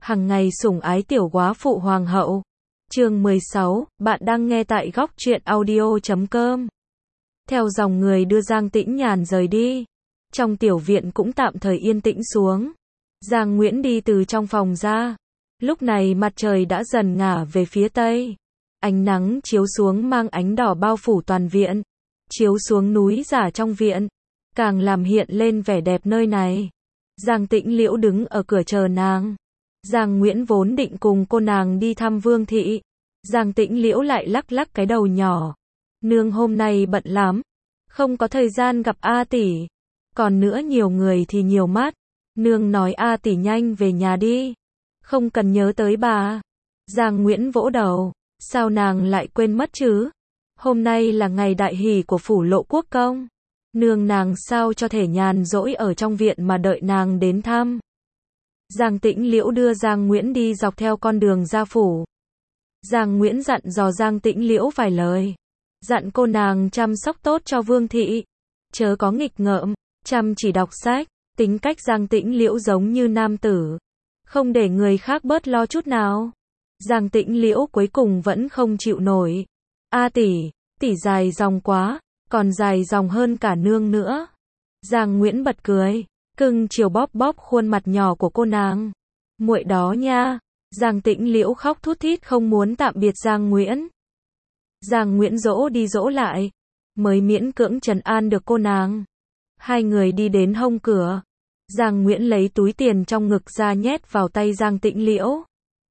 hằng ngày sủng ái tiểu góa phụ hoàng hậu. Chương 16, bạn đang nghe tại góc truyện audio.com. Theo dòng người đưa Giang Tĩnh Nhàn rời đi. Trong tiểu viện cũng tạm thời yên tĩnh xuống. Giang Nguyễn đi từ trong phòng ra. Lúc này mặt trời đã dần ngả về phía tây. Ánh nắng chiếu xuống mang ánh đỏ bao phủ toàn viện. Chiếu xuống núi giả trong viện. Càng làm hiện lên vẻ đẹp nơi này. Giang Tĩnh Liễu đứng ở cửa chờ nàng. Giang Nguyễn vốn định cùng cô nàng đi thăm Vương thị. Giang Tĩnh Liễu lại lắc lắc cái đầu nhỏ. Nương hôm nay bận lắm. Không có thời gian gặp A tỷ. Còn nữa nhiều người thì nhiều mắt. Nương nói A tỷ nhanh về nhà đi. Không cần nhớ tới bà. Giang Nguyễn vỗ đầu. Sao nàng lại quên mất chứ? Hôm nay là ngày đại hỷ của phủ Lộ Quốc công. Nương nàng sao cho thể nhàn rỗi ở trong viện mà đợi nàng đến thăm. Giang Tĩnh Liễu đưa Giang Nguyễn đi dọc theo con đường ra phủ. Giang Nguyễn dặn dò Giang Tĩnh Liễu vài lời. Dặn cô nàng chăm sóc tốt cho Vương thị. Chớ có nghịch ngợm, chăm chỉ đọc sách. Tính cách Giang Tĩnh Liễu giống như nam tử. Không để người khác bớt lo chút nào. Giang Tĩnh Liễu cuối cùng vẫn không chịu nổi. A tỷ, tỷ dài dòng quá, còn dài dòng hơn cả nương nữa. Giang Nguyễn bật cười, cưng chiều bóp bóp khuôn mặt nhỏ của cô nàng. Muội đó nha. Giang Tĩnh Liễu khóc thút thít không muốn tạm biệt Giang Nguyễn. Giang Nguyễn dỗ đi dỗ lại, mới miễn cưỡng trấn an được cô nàng. Hai người đi đến hông cửa. Giang Nguyễn lấy túi tiền trong ngực ra nhét vào tay Giang Tĩnh Liễu.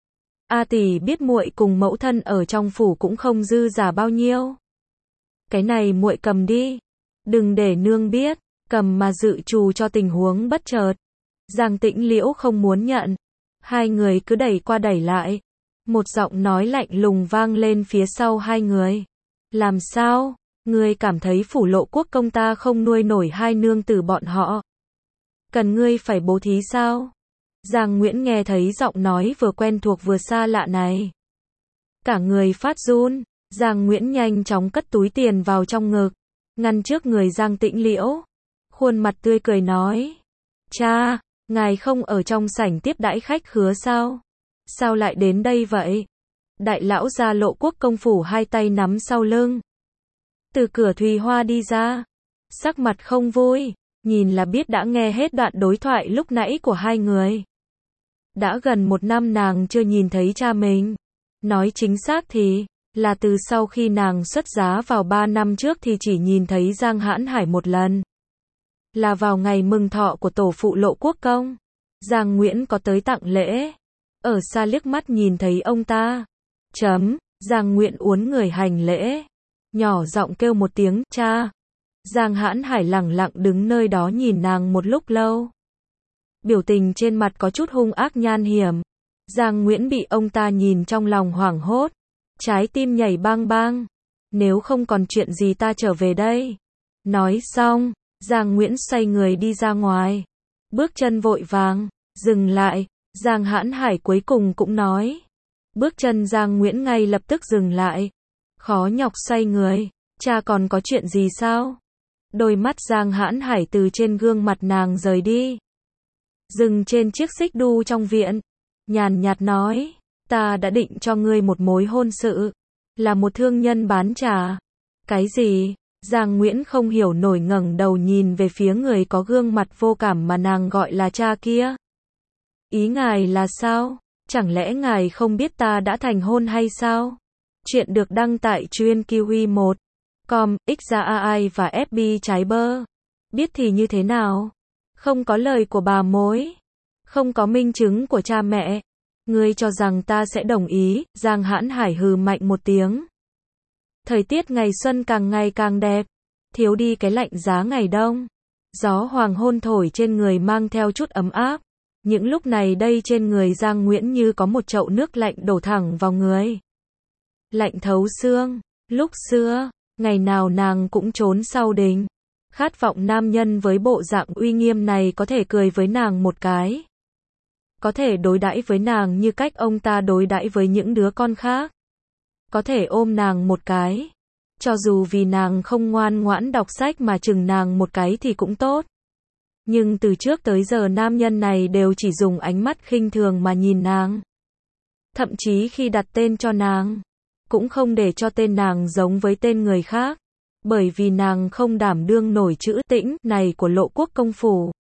A tỷ biết muội cùng mẫu thân ở trong phủ cũng không dư giả bao nhiêu. Cái này muội cầm đi. Đừng để nương biết, cầm mà dự trù cho tình huống bất chợt. Giang Tĩnh Liễu không muốn nhận. Hai người cứ đẩy qua đẩy lại. Một giọng nói lạnh lùng vang lên phía sau hai người. Làm sao? Ngươi cảm thấy phủ Lộ Quốc công ta không nuôi nổi hai nương tử bọn họ? Cần ngươi phải bố thí sao? Giang Nguyễn nghe thấy giọng nói vừa quen thuộc vừa xa lạ này. Cả người phát run. Giang Nguyễn nhanh chóng cất túi tiền vào trong ngực. Ngăn trước người Giang Tĩnh Liễu. Khuôn mặt tươi cười nói. Cha, ngài không ở trong sảnh tiếp đãi khách khứa sao? Sao lại đến đây vậy? Đại lão gia Lộ Quốc công phủ hai tay nắm sau lưng. Từ cửa Thùy Hoa đi ra. Sắc mặt không vui. Nhìn là biết đã nghe hết đoạn đối thoại lúc nãy của hai người. Đã gần 1 năm nàng chưa nhìn thấy cha mình. Nói chính xác thì, là từ sau khi nàng xuất giá vào 3 năm trước thì chỉ nhìn thấy Giang Hãn Hải một lần. Là vào ngày mừng thọ của tổ phụ Lộ Quốc công. Giang Nguyễn có tới tặng lễ. Ở xa liếc mắt nhìn thấy ông ta. Giang Nguyễn uốn người hành lễ. Nhỏ giọng kêu một tiếng, cha. Giang Hãn Hải lẳng lặng đứng nơi đó nhìn nàng một lúc lâu. Biểu tình trên mặt có chút hung ác nham hiểm. Giang Nguyễn bị ông ta nhìn trong lòng hoảng hốt. Trái tim nhảy bang bang. Nếu không còn chuyện gì ta trở về đây. Nói xong, Giang Nguyễn xoay người đi ra ngoài. Bước chân vội vàng, dừng lại. Giang Hãn Hải cuối cùng cũng nói. Bước chân Giang Nguyễn ngay lập tức dừng lại. Khó nhọc xoay người. Cha còn có chuyện gì sao? Đôi mắt Giang Hãn Hải từ trên gương mặt nàng rời đi. Dừng trên chiếc xích đu trong viện. Nhàn nhạt nói. Ta đã định cho ngươi một mối hôn sự. Là một thương nhân bán trà. Cái gì? Giang Nguyễn không hiểu nổi ngẩng đầu nhìn về phía người có gương mặt vô cảm mà nàng gọi là cha kia. Ý ngài là sao? Chẳng lẽ ngài không biết ta đã thành hôn hay sao? Chuyện được đăng tại truyện kiwi1.com, Xrai và FB trái bơ. Biết thì như thế nào? Không có lời của bà mối. Không có minh chứng của cha mẹ. Ngươi cho rằng ta sẽ đồng ý? Giang Hãn Hải hừ mạnh một tiếng. Thời tiết ngày xuân càng ngày càng đẹp. Thiếu đi cái lạnh giá ngày đông. Gió hoàng hôn thổi trên người mang theo chút ấm áp. Những lúc này đây trên người Giang Nguyễn như có một chậu nước lạnh đổ thẳng vào người. Lạnh thấu xương. Lúc xưa, ngày nào nàng cũng trốn sau đình. Khát vọng nam nhân với bộ dạng uy nghiêm này có thể cười với nàng một cái. Có thể đối đãi với nàng như cách ông ta đối đãi với những đứa con khác. Có thể ôm nàng một cái. Cho dù vì nàng không ngoan ngoãn đọc sách mà chừng nàng một cái thì cũng tốt. Nhưng từ trước tới giờ nam nhân này đều chỉ dùng ánh mắt khinh thường mà nhìn nàng. Thậm chí khi đặt tên cho nàng, cũng không để cho tên nàng giống với tên người khác. Bởi vì nàng không đảm đương nổi chữ Tĩnh này của Lộ Quốc công phủ.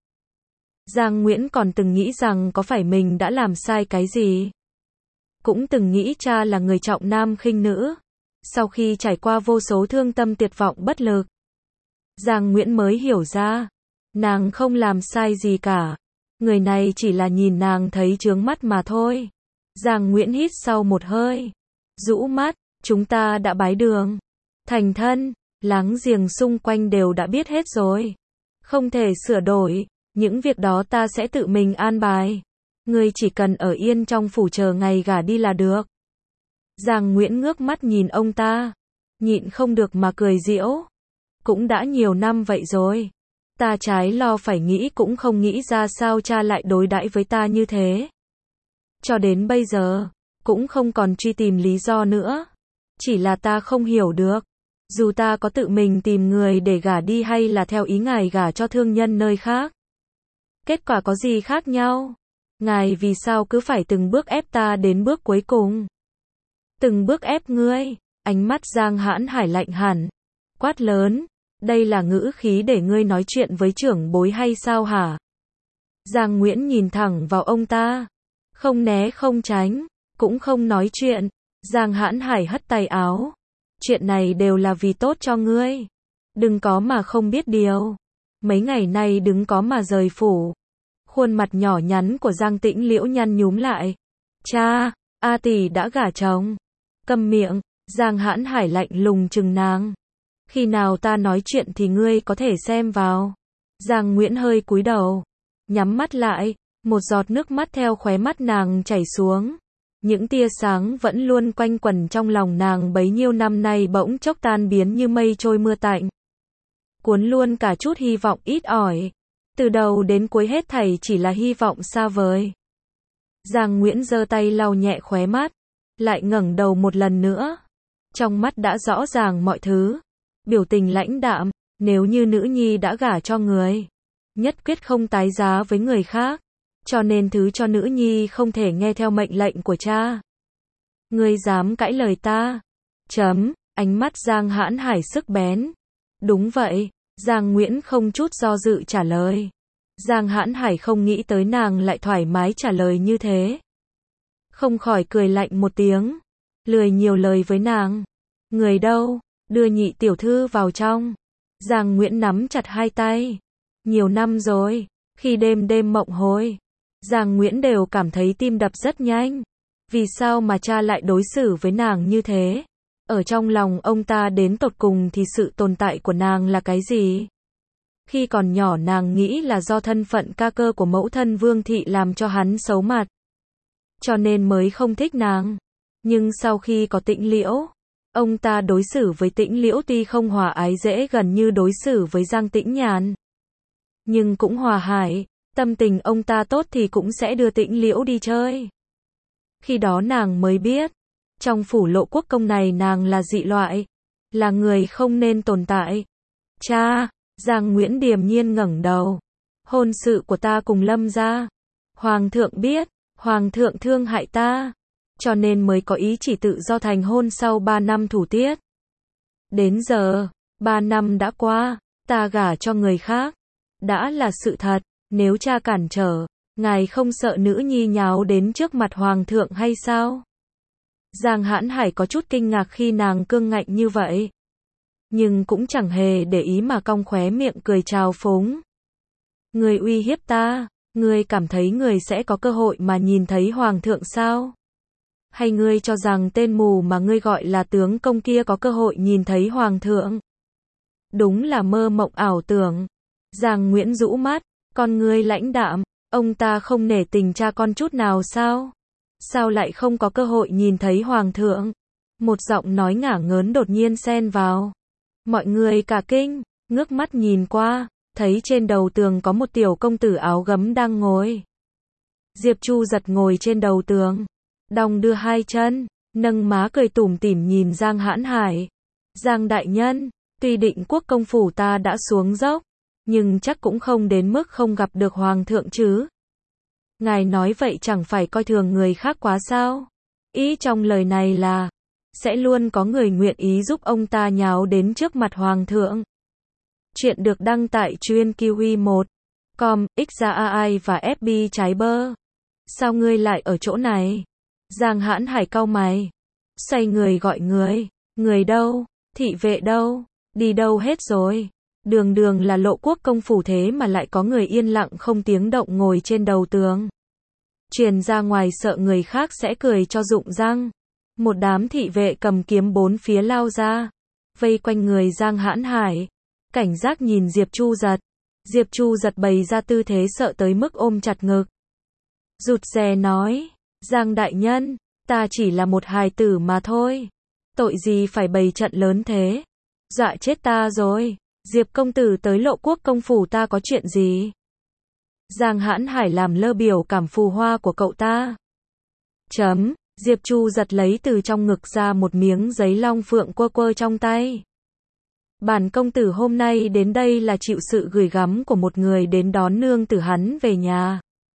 Giang Nguyễn còn từng nghĩ rằng có phải mình đã làm sai cái gì. Cũng từng nghĩ cha là người trọng nam khinh nữ. Sau khi trải qua vô số thương tâm tuyệt vọng bất lực, Giang Nguyễn mới hiểu ra, nàng không làm sai gì cả. Người này chỉ là nhìn nàng thấy chướng mắt mà thôi. Giang Nguyễn hít sâu một hơi, rũ mắt, chúng ta đã bái đường, thành thân, láng giềng xung quanh đều đã biết hết rồi. Không thể sửa đổi, những việc đó ta sẽ tự mình an bài. Ngươi chỉ cần ở yên trong phủ chờ ngày gả đi là được. Giang Nguyễn ngước mắt nhìn ông ta, nhịn không được mà cười giễu. Cũng đã nhiều năm vậy rồi. Ta trái lo phải nghĩ cũng không nghĩ ra sao cha lại đối đãi với ta như thế. Cho đến bây giờ, cũng không còn truy tìm lý do nữa. Chỉ là ta không hiểu được. Dù ta có tự mình tìm người để gả đi hay là theo ý ngài gả cho thương nhân nơi khác. Kết quả có gì khác nhau? Ngài vì sao cứ phải từng bước ép ta đến bước cuối cùng? Từng bước ép ngươi, ánh mắt Giang Hãn Hải lạnh hẳn, quát lớn, đây là ngữ khí để ngươi nói chuyện với trưởng bối hay sao hả? Giang Nguyễn nhìn thẳng vào ông ta, không né không tránh, cũng không nói chuyện. Giang Hãn Hải hất tay áo, chuyện này đều là vì tốt cho ngươi. Đừng có mà không biết điều. Mấy ngày nay đừng có mà rời phủ. Khuôn mặt nhỏ nhắn của Giang Tĩnh Liễu nhăn nhúm lại. Cha, A tỷ đã gả chồng. Câm miệng, Giang Hãn Hải lạnh lùng trừng nàng. Khi nào ta nói chuyện thì ngươi có thể xem vào. Giang Nguyễn hơi cúi đầu, nhắm mắt lại, một giọt nước mắt theo khóe mắt nàng chảy xuống. Những tia sáng vẫn luôn quanh quẩn trong lòng nàng bấy nhiêu năm nay bỗng chốc tan biến như mây trôi mưa tạnh. Cuốn luôn cả chút hy vọng ít ỏi. Từ đầu đến cuối hết thảy chỉ là hy vọng xa vời. Giang Nguyễn giơ tay lau nhẹ khóe mắt, lại ngẩng đầu một lần nữa. Trong mắt đã rõ ràng mọi thứ. Biểu tình lãnh đạm, nếu như nữ nhi đã gả cho người, nhất quyết không tái giá với người khác. Cho nên thứ cho nữ nhi không thể nghe theo mệnh lệnh của cha. Ngươi dám cãi lời ta? Chấm, ánh mắt Giang Hãn Hải sắc bén. Đúng vậy, Giang Nguyễn không chút do dự trả lời. Giang Hãn Hải không nghĩ tới nàng lại thoải mái trả lời như thế. Không khỏi cười lạnh một tiếng, lười nhiều lời với nàng. Người đâu, đưa nhị tiểu thư vào trong. Giang Nguyễn nắm chặt hai tay. Nhiều năm rồi, khi đêm đêm mộng hồi, Giang Nguyễn đều cảm thấy tim đập rất nhanh. Vì sao mà cha lại đối xử với nàng như thế? Ở trong lòng ông ta đến tột cùng thì sự tồn tại của nàng là cái gì? Khi còn nhỏ nàng nghĩ là do thân phận ca cơ của mẫu thân Vương Thị làm cho hắn xấu mặt, cho nên mới không thích nàng. Nhưng sau khi có Tĩnh Liễu, ông ta đối xử với Tĩnh Liễu tuy không hòa ái dễ gần như đối xử với Giang Tĩnh Nhàn, nhưng cũng hòa hải. Tâm tình ông ta tốt thì cũng sẽ đưa Tĩnh Liễu đi chơi. Khi đó nàng mới biết, trong phủ Lộ Quốc công này nàng là dị loại, là người không nên tồn tại. Cha, Giang Nguyễn điềm nhiên ngẩng đầu. Hôn sự của ta cùng Lâm gia, Hoàng thượng biết, Hoàng thượng thương hại ta, cho nên mới có ý chỉ tự do thành hôn sau 3 năm thủ tiết. Đến giờ, 3 năm đã qua, ta gả cho người khác, đã là sự thật. Nếu cha cản trở, ngài không sợ nữ nhi nháo đến trước mặt Hoàng thượng hay sao? Giang Hãn Hải có chút kinh ngạc khi nàng cương ngạnh như vậy, nhưng cũng chẳng hề để ý mà cong khóe miệng cười trào phúng. Ngươi uy hiếp ta, ngươi cảm thấy ngươi sẽ có cơ hội mà nhìn thấy Hoàng thượng sao? Hay ngươi cho rằng tên mù mà ngươi gọi là tướng công kia có cơ hội nhìn thấy Hoàng thượng? Đúng là mơ mộng ảo tưởng. Giang Nguyễn rũ mắt, con ngươi lãnh đạm, ông ta không nể tình cha con chút nào sao? Sao lại không có cơ hội nhìn thấy Hoàng thượng? Một giọng nói ngả ngớn đột nhiên xen vào. Mọi người cả kinh, ngước mắt nhìn qua, thấy trên đầu tường có một tiểu công tử áo gấm đang ngồi. Diệp Chu giật ngồi trên đầu tường, đong đưa hai chân, nâng má cười tủm tỉm nhìn Giang Hãn Hải. Giang đại nhân, tuy Định Quốc công phủ ta đã xuống dốc, nhưng chắc cũng không đến mức không gặp được hoàng thượng chứ. Ngài nói vậy chẳng phải coi thường người khác quá sao? Ý trong lời này là, sẽ luôn có người nguyện ý giúp ông ta nháo đến trước mặt hoàng thượng. Chuyện được đăng tại Truyện Kiwi 1.com, Xai và FB trái bơ. Sao ngươi lại ở chỗ này? Giang Hãn Hải cau mày. Xoay người gọi người. Người đâu? Thị vệ đâu? Đi đâu hết rồi? Đường đường là Lộ Quốc công phủ thế mà lại có người yên lặng không tiếng động ngồi trên đầu tường. Truyền ra ngoài sợ người khác sẽ cười cho rụng răng. Một đám thị vệ cầm kiếm bốn phía lao ra, vây quanh người Giang Hãn Hải, cảnh giác nhìn Diệp Chu Giật. Diệp Chu Giật bày ra tư thế sợ tới mức ôm chặt ngực. Rụt rè nói, Giang đại nhân, ta chỉ là một hài tử mà thôi. Tội gì phải bày trận lớn thế? Dọa chết ta rồi. Diệp công tử tới Lộ Quốc công phủ ta có chuyện gì? Giang Hãn Hải làm lơ biểu cảm phù hoa của cậu ta. Diệp Chu Giật lấy từ trong ngực ra một miếng giấy long phượng quơ quơ trong tay. Bản công tử hôm nay đến đây là chịu sự gửi gắm của một người đến đón nương tử hắn về nhà.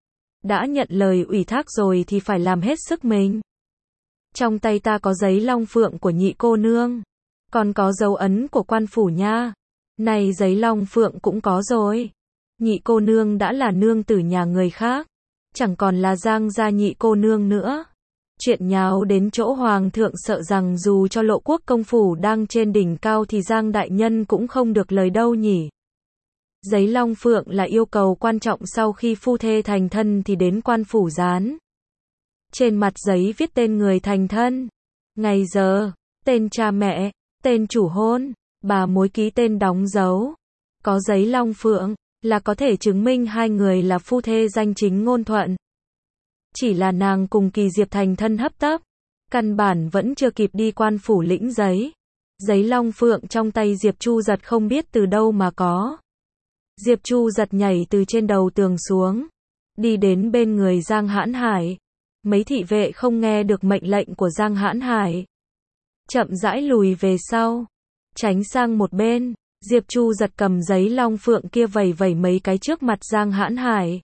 Đã nhận lời ủy thác rồi thì phải làm hết sức mình. Trong tay ta có giấy long phượng của nhị cô nương, còn có dấu ấn của quan phủ nha. Này giấy long phượng cũng có rồi. Nhị cô nương đã là nương tử nhà người khác, chẳng còn là Giang gia nhị cô nương nữa. Chuyện nháo đến chỗ hoàng thượng sợ rằng dù cho Lộ Quốc công phủ đang trên đỉnh cao thì Giang đại nhân cũng không được lời đâu nhỉ. Giấy long phượng là yêu cầu quan trọng sau khi phu thê thành thân thì đến quan phủ dán. Trên mặt giấy viết tên người thành thân, ngày giờ, tên cha mẹ, tên chủ hôn, bà mối ký tên đóng dấu. Có giấy long phượng là có thể chứng minh hai người là phu thê danh chính ngôn thuận. Chỉ là nàng cùng Kỳ Diệp thành thân hấp tấp, căn bản vẫn chưa kịp đi quan phủ lĩnh giấy. Giấy long phượng trong tay Diệp Chu Giật không biết từ đâu mà có. Diệp Chu Giật nhảy từ trên đầu tường xuống, đi đến bên người Giang Hãn Hải. Mấy thị vệ không nghe được mệnh lệnh của Giang Hãn Hải, chậm rãi lùi về sau, tránh sang một bên. Diệp Chu Giật cầm giấy long phượng kia vẩy vẩy mấy cái trước mặt Giang Hãn Hải,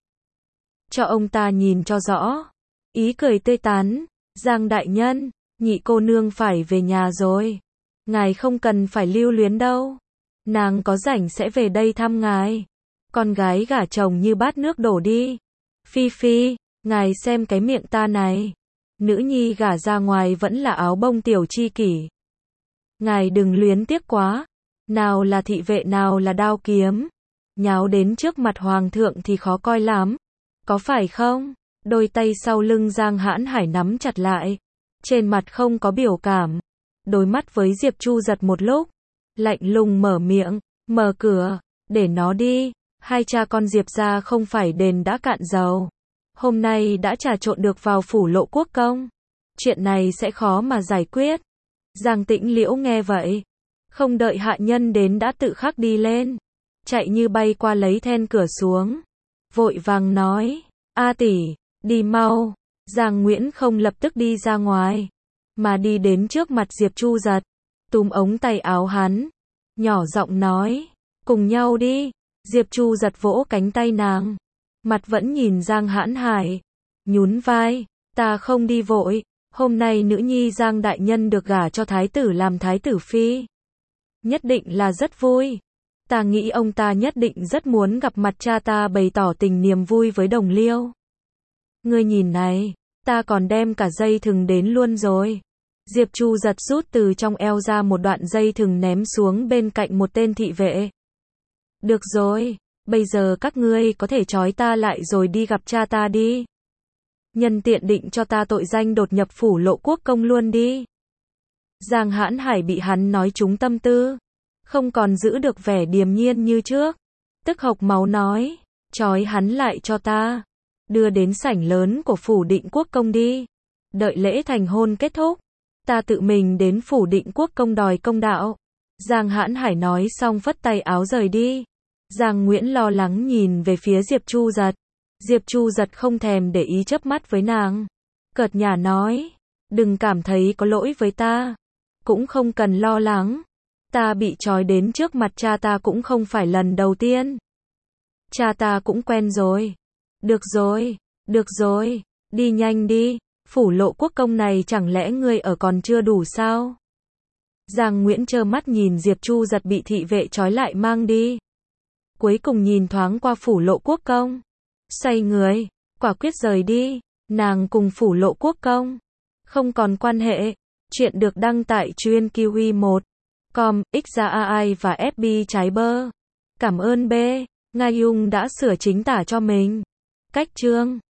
cho ông ta nhìn cho rõ. Ý cười tươi tắn, Giang đại nhân, nhị cô nương phải về nhà rồi. Ngài không cần phải lưu luyến đâu. Nàng có rảnh sẽ về đây thăm ngài. Con gái gả chồng như bát nước đổ đi. Phi phi, ngài xem cái miệng ta này. Nữ nhi gả ra ngoài vẫn là áo bông tiểu chi kỷ. Ngài đừng luyến tiếc quá. Nào là thị vệ nào là đao kiếm. Nháo đến trước mặt hoàng thượng thì khó coi lắm. Có phải không? Đôi tay sau lưng Giang Hãn Hải nắm chặt lại. Trên mặt không có biểu cảm. Đối mắt với Diệp Chu Giật một lúc. Lạnh lùng mở miệng. Mở cửa. Để nó đi. Hai cha con Diệp gia không phải đền đã cạn dầu. Hôm nay đã trà trộn được vào phủ Lộ Quốc công. Chuyện này sẽ khó mà giải quyết. Giang Tĩnh Liễu nghe vậy, không đợi hạ nhân đến đã tự khắc đi lên. Chạy như bay qua lấy then cửa xuống. Vội vàng nói. A tỷ, đi mau. Giang Nguyễn không lập tức đi ra ngoài, mà đi đến trước mặt Diệp Chu Giật, túm ống tay áo hắn, nhỏ giọng nói. Cùng nhau đi. Diệp Chu Giật vỗ cánh tay nàng, mặt vẫn nhìn Giang Hãn Hải, nhún vai. Ta không đi vội. Hôm nay nữ nhi Giang đại nhân được gả cho thái tử làm thái tử phi, nhất định là rất vui. Ta nghĩ ông ta nhất định rất muốn gặp mặt cha ta bày tỏ tình niềm vui với đồng liêu. Ngươi nhìn này, ta còn đem cả dây thừng đến luôn rồi. Diệp Chu Giật rút từ trong eo ra một đoạn dây thừng ném xuống bên cạnh một tên thị vệ. Được rồi, bây giờ các ngươi có thể trói ta lại rồi đi gặp cha ta đi. Nhân tiện định cho ta tội danh đột nhập phủ Lộ Quốc công luôn đi. Giang Hãn Hải bị hắn nói trúng tâm tư, không còn giữ được vẻ điềm nhiên như trước, tức hộc máu nói. Trói hắn lại cho ta, đưa đến sảnh lớn của phủ Định Quốc công đi. Đợi lễ thành hôn kết thúc, ta tự mình đến phủ Định Quốc công đòi công đạo. Giang Hãn Hải nói xong phất tay áo rời đi. Giang Nguyễn lo lắng nhìn về phía Diệp Chu Giật. Diệp Chu Giật không thèm để ý chớp mắt với nàng, cợt nhả nói. Đừng cảm thấy có lỗi với ta, cũng không cần lo lắng. Ta bị trói đến trước mặt cha ta cũng không phải lần đầu tiên. Cha ta cũng quen rồi. Được rồi, đi nhanh đi, phủ Lộ Quốc công này chẳng lẽ ngươi ở còn chưa đủ sao? Giang Nguyễn trơ mắt nhìn Diệp Chu giật bị thị vệ trói lại mang đi. Cuối cùng nhìn thoáng qua phủ Lộ Quốc công. Xoay người, quả quyết rời đi, nàng cùng phủ Lộ Quốc công không còn quan hệ. Chuyện được đăng tại truyện kiwi1.com, Xai và FB trái bơ. Cảm ơn B. Nga Dung đã sửa chính tả cho mình. Cách chương